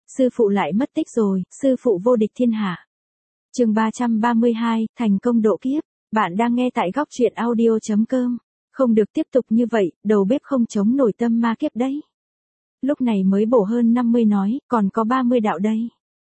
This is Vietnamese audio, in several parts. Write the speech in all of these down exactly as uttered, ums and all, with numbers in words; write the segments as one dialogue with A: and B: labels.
A: sư phụ lại mất tích rồi, sư phụ vô địch thiên hạ. Chương ba trăm ba mươi hai, thành công độ kiếp. Bạn đang nghe tại góc truyện audio chấm com. Không được tiếp tục như vậy, đầu bếp không chống nổi tâm ma kiếp đấy. Lúc này mới bổ hơn năm mươi nói, còn có ba mươi đạo đây.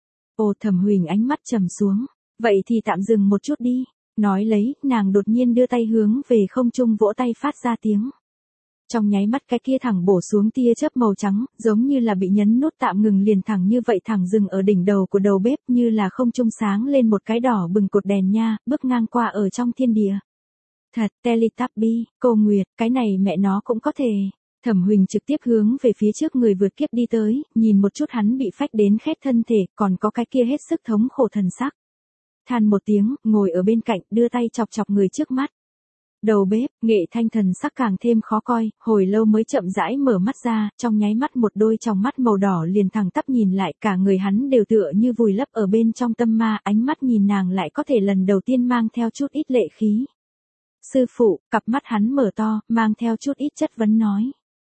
A: Ồ, Thẩm Huỳnh ánh mắt trầm xuống. Vậy thì tạm dừng một chút đi. Nói lấy, nàng đột nhiên đưa tay hướng về không trung vỗ tay phát ra tiếng. Trong nháy mắt cái kia thẳng bổ xuống tia chớp màu trắng, giống như là bị nhấn nút tạm ngừng liền thẳng như vậy thẳng dừng ở đỉnh đầu của đầu bếp, như là không trung sáng lên một cái đỏ bừng cột đèn nha, bước ngang qua ở trong thiên địa. Thật, Teletubby, cô Nguyệt, cái này mẹ nó cũng có thể. Thẩm Huỳnh trực tiếp hướng về phía trước người vượt kiếp đi tới, nhìn một chút hắn bị phách đến khét thân thể, còn có cái kia hết sức thống khổ thần sắc. Than một tiếng, ngồi ở bên cạnh, đưa tay chọc chọc người trước mắt. Đầu bếp, Nghệ Thanh thần sắc càng thêm khó coi, hồi lâu mới chậm rãi mở mắt ra, trong nháy mắt một đôi tròng mắt màu đỏ liền thẳng tắp nhìn lại, cả người hắn đều tựa như vùi lấp ở bên trong tâm ma, ánh mắt nhìn nàng lại có thể lần đầu tiên mang theo chút ít lệ khí. Sư phụ, cặp mắt hắn mở to, mang theo chút ít chất vấn nói.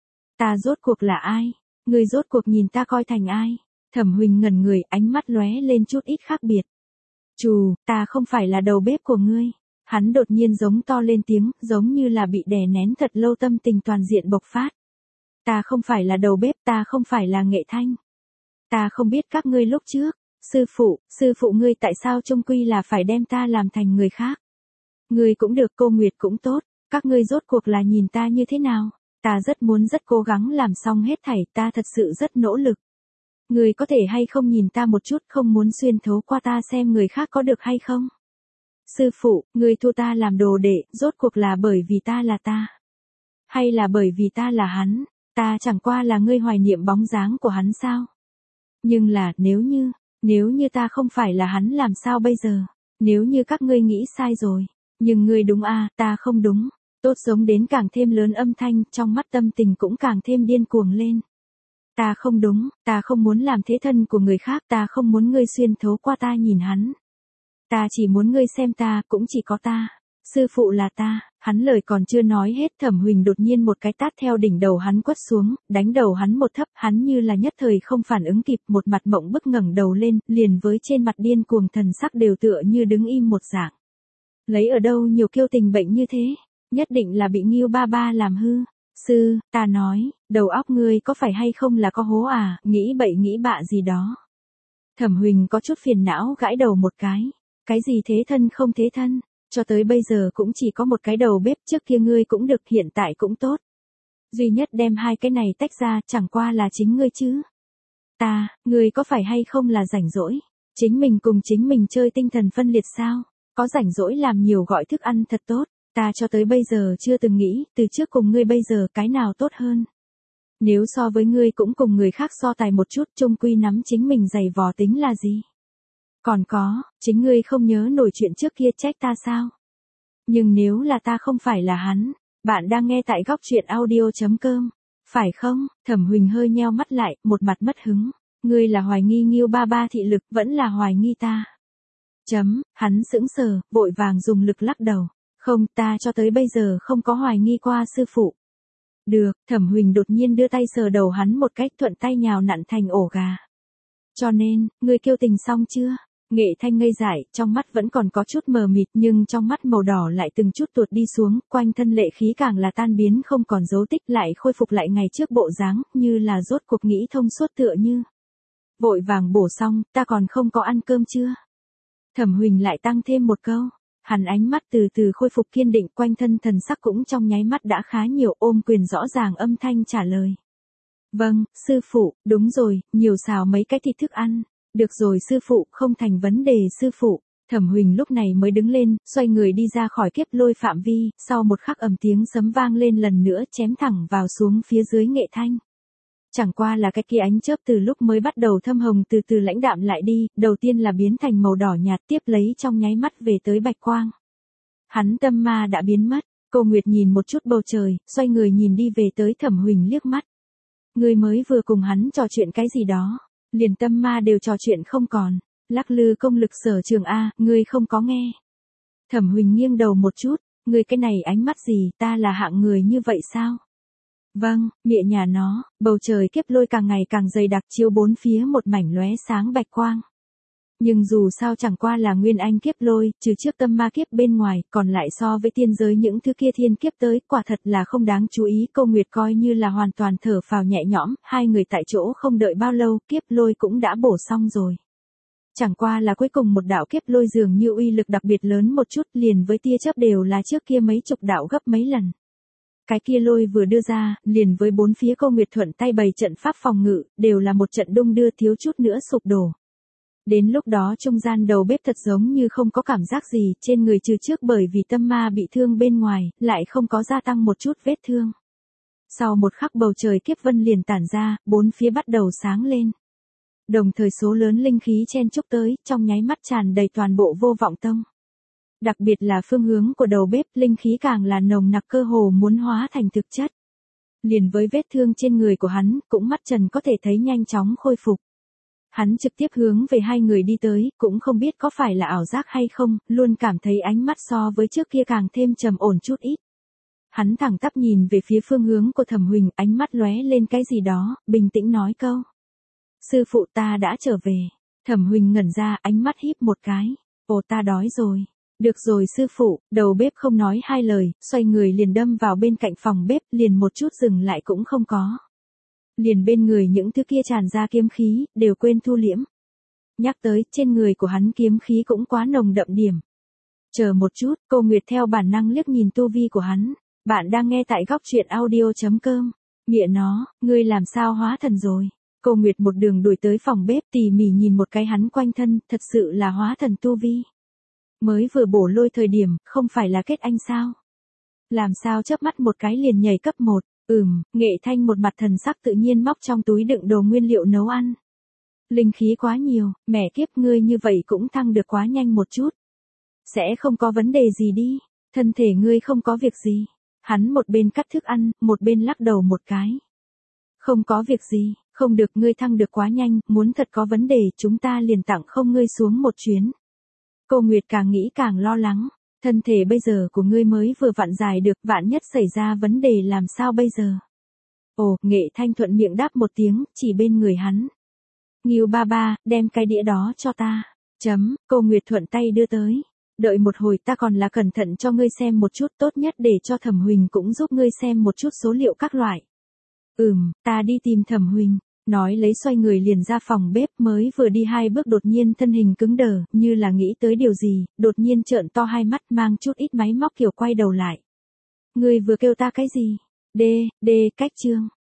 A: Ta rốt cuộc là ai? Người rốt cuộc nhìn ta coi thành ai? Thẩm Huỳnh ngẩn người, ánh mắt lóe lên chút ít khác biệt. Chù, ta không phải là đầu bếp của ngươi. Hắn đột nhiên giống to lên tiếng, giống như là bị đè nén thật lâu tâm tình toàn diện bộc phát. Ta không phải là đầu bếp, ta không phải là Nghệ Thanh. Ta không biết các ngươi lúc trước. Sư phụ, sư phụ ngươi tại sao chung quy là phải đem ta làm thành người khác? Ngươi cũng được, cô Nguyệt cũng tốt, các ngươi rốt cuộc là nhìn ta như thế nào? Ta rất muốn rất cố gắng làm xong hết thảy, ta thật sự rất nỗ lực. Ngươi có thể hay không nhìn ta một chút, không muốn xuyên thấu qua ta xem người khác có được hay không? Sư phụ, ngươi thu ta làm đồ đệ, rốt cuộc là bởi vì ta là ta? Hay là bởi vì ta là hắn, ta chẳng qua là ngươi hoài niệm bóng dáng của hắn sao? Nhưng là, nếu như, nếu như ta không phải là hắn làm sao bây giờ? Nếu như các ngươi nghĩ sai rồi, nhưng ngươi đúng à, ta không đúng. Tốt giống đến càng thêm lớn âm thanh, trong mắt tâm tình cũng càng thêm điên cuồng lên. Ta không đúng, ta không muốn làm thế thân của người khác, ta không muốn ngươi xuyên thấu qua ta nhìn hắn. Ta chỉ muốn ngươi xem ta, cũng chỉ có ta. Sư phụ là ta. Hắn lời còn chưa nói hết, Thẩm Huỳnh đột nhiên một cái tát theo đỉnh đầu hắn quất xuống, đánh đầu hắn một thấp, hắn như là nhất thời không phản ứng kịp, một mặt mộng bức ngẩng đầu lên, liền với trên mặt điên cuồng thần sắc đều tựa như đứng im một dạng. Lấy ở đâu nhiều kiêu tình bệnh như thế, nhất định là bị Ngưu ba ba làm hư. Sư, ta nói, đầu óc ngươi có phải hay không là có hố à, nghĩ bậy nghĩ bạ gì đó. Thẩm Huỳnh có chút phiền não gãi đầu một cái. Cái gì thế thân không thế thân, cho tới bây giờ cũng chỉ có một cái đầu bếp, trước kia ngươi cũng được, hiện tại cũng tốt. Duy nhất đem hai cái này tách ra, chẳng qua là chính ngươi chứ. Ta, ngươi có phải hay không là rảnh rỗi, chính mình cùng chính mình chơi tinh thần phân liệt sao, có rảnh rỗi làm nhiều gọi thức ăn thật tốt, ta cho tới bây giờ chưa từng nghĩ, từ trước cùng ngươi bây giờ cái nào tốt hơn. Nếu so với ngươi cũng cùng người khác so tài một chút, chung quy nắm chính mình giày vò tính là gì. Còn có, chính ngươi không nhớ nổi chuyện trước kia trách ta sao? Nhưng nếu là ta không phải là hắn, bạn đang nghe tại góc truyện audio chấm com, phải không? Thẩm Huỳnh hơi nheo mắt lại, một mặt mất hứng. Ngươi là hoài nghi Ngưu ba ba thị lực, vẫn là hoài nghi ta. Chấm, hắn sững sờ, vội vàng dùng lực lắc đầu. Không, ta cho tới bây giờ không có hoài nghi qua sư phụ. Được, Thẩm Huỳnh đột nhiên đưa tay sờ đầu hắn một cách thuận tay nhào nặn thành ổ gà. Cho nên, ngươi kiêu tình xong chưa? Nghệ Thanh ngây dại, trong mắt vẫn còn có chút mờ mịt, nhưng trong mắt màu đỏ lại từng chút tuột đi xuống, quanh thân lệ khí càng là tan biến không còn dấu tích, lại khôi phục lại ngày trước bộ dáng, như là rốt cuộc nghĩ thông suốt tựa như. Vội vàng bổ xong, ta còn không có ăn cơm chưa? Thẩm Huỳnh lại tăng thêm một câu, hắn ánh mắt từ từ khôi phục kiên định, quanh thân thần sắc cũng trong nháy mắt đã khá nhiều, ôm quyền rõ ràng âm thanh trả lời. Vâng, sư phụ, đúng rồi, nhiều xào mấy cái thịt thức ăn. Được rồi sư phụ, không thành vấn đề sư phụ. Thẩm Huỳnh lúc này mới đứng lên, xoay người đi ra khỏi kiếp lôi phạm vi, sau một khắc ầm tiếng sấm vang lên lần nữa chém thẳng vào xuống phía dưới Nghệ Thanh. Chẳng qua là cái kia ánh chớp từ lúc mới bắt đầu thâm hồng từ từ lãnh đạm lại đi, đầu tiên là biến thành màu đỏ nhạt, tiếp lấy trong nháy mắt về tới bạch quang. Hắn tâm ma đã biến mất, cô Nguyệt nhìn một chút bầu trời, xoay người nhìn đi về tới Thẩm Huỳnh liếc mắt. Ngươi mới vừa cùng hắn trò chuyện cái gì đó, liền tâm ma đều trò chuyện không còn, lắc lư công lực sở trường A, ngươi không có nghe. Thẩm Huỳnh nghiêng đầu một chút, ngươi cái này ánh mắt gì, ta là hạng người như vậy sao? Vâng, mẹ nhà nó, bầu trời kiếp lôi càng ngày càng dày đặc chiếu bốn phía một mảnh lóe sáng bạch quang. Nhưng dù sao chẳng qua là nguyên anh kiếp lôi, trừ trước tâm ma kiếp bên ngoài, còn lại so với tiên giới những thứ kia thiên kiếp tới, quả thật là không đáng chú ý. Câu Nguyệt coi như là hoàn toàn thở phào nhẹ nhõm, hai người tại chỗ không đợi bao lâu, kiếp lôi cũng đã bổ xong rồi. Chẳng qua là cuối cùng một đạo kiếp lôi dường như uy lực đặc biệt lớn một chút, liền với tia chớp đều là trước kia mấy chục đạo gấp mấy lần. Cái kia lôi vừa đưa ra, liền với bốn phía Câu Nguyệt thuận tay bày trận pháp phòng ngự, đều là một trận đung đưa thiếu chút nữa sụp đổ. Đến lúc đó trung gian đầu bếp thật giống như không có cảm giác gì, trên người trừ trước bởi vì tâm ma bị thương bên ngoài, lại không có gia tăng một chút vết thương. Sau một khắc bầu trời kiếp vân liền tản ra, bốn phía bắt đầu sáng lên. Đồng thời số lớn linh khí chen chúc tới, trong nháy mắt tràn đầy toàn bộ Vô Vọng Tông. Đặc biệt là phương hướng của đầu bếp, linh khí càng là nồng nặc cơ hồ muốn hóa thành thực chất. Liền với vết thương trên người của hắn, cũng mắt trần có thể thấy nhanh chóng khôi phục. Hắn trực tiếp hướng về hai người đi tới, cũng không biết có phải là ảo giác hay không, luôn cảm thấy ánh mắt so với trước kia càng thêm trầm ổn chút ít. Hắn thẳng tắp nhìn về phía phương hướng của Thẩm Huỳnh, ánh mắt lóe lên cái gì đó, bình tĩnh nói câu. Sư phụ ta đã trở về. Thẩm Huỳnh ngẩn ra, ánh mắt híp một cái. Ồ, ta đói rồi. Được rồi sư phụ, đầu bếp không nói hai lời, xoay người liền đâm vào bên cạnh phòng bếp, liền một chút dừng lại cũng không có. Liền bên người những thứ kia tràn ra kiếm khí, đều quên thu liễm. Nhắc tới, trên người của hắn kiếm khí cũng quá nồng đậm điểm. Chờ một chút, Cô Nguyệt theo bản năng liếc nhìn tu vi của hắn. Bạn đang nghe tại góc truyện audio chấm com. Mẹ nó, ngươi làm sao hóa thần rồi? Cô Nguyệt một đường đuổi tới phòng bếp tỉ mỉ nhìn một cái hắn quanh thân, thật sự là hóa thần tu vi. Mới vừa bổ lôi thời điểm, không phải là kết anh sao? Làm sao chớp mắt một cái liền nhảy cấp một? Ừm, Nghệ Thanh một mặt thần sắc tự nhiên móc trong túi đựng đồ nguyên liệu nấu ăn. Linh khí quá nhiều, mẹ kiếp ngươi như vậy cũng thăng được quá nhanh một chút. Sẽ không có vấn đề gì đi, thân thể ngươi không có việc gì. Hắn một bên cắt thức ăn, một bên lắc đầu một cái. Không có việc gì, không được, ngươi thăng được quá nhanh, muốn thật có vấn đề chúng ta liền tặng không ngươi xuống một chuyến. Cô Nguyệt càng nghĩ càng lo lắng. Thân thể bây giờ của ngươi mới vừa vặn dài được, vạn nhất xảy ra vấn đề làm sao bây giờ? Ồ, Nghệ Thanh thuận miệng đáp một tiếng, chỉ bên người hắn. Ngưu ba ba, đem cái đĩa đó cho ta. Chấm, Cô Nguyệt thuận tay đưa tới. Đợi một hồi ta còn là cẩn thận cho ngươi xem một chút, tốt nhất để cho Thẩm Huỳnh cũng giúp ngươi xem một chút số liệu các loại. Ừm, ta đi tìm Thẩm Huỳnh. Nói lấy xoay người liền ra phòng bếp, mới vừa đi hai bước đột nhiên thân hình cứng đờ, như là nghĩ tới điều gì, đột nhiên trợn to hai mắt mang chút ít máy móc kiểu quay đầu lại. Ngươi vừa kêu ta cái gì? Đê, đê, cách chương.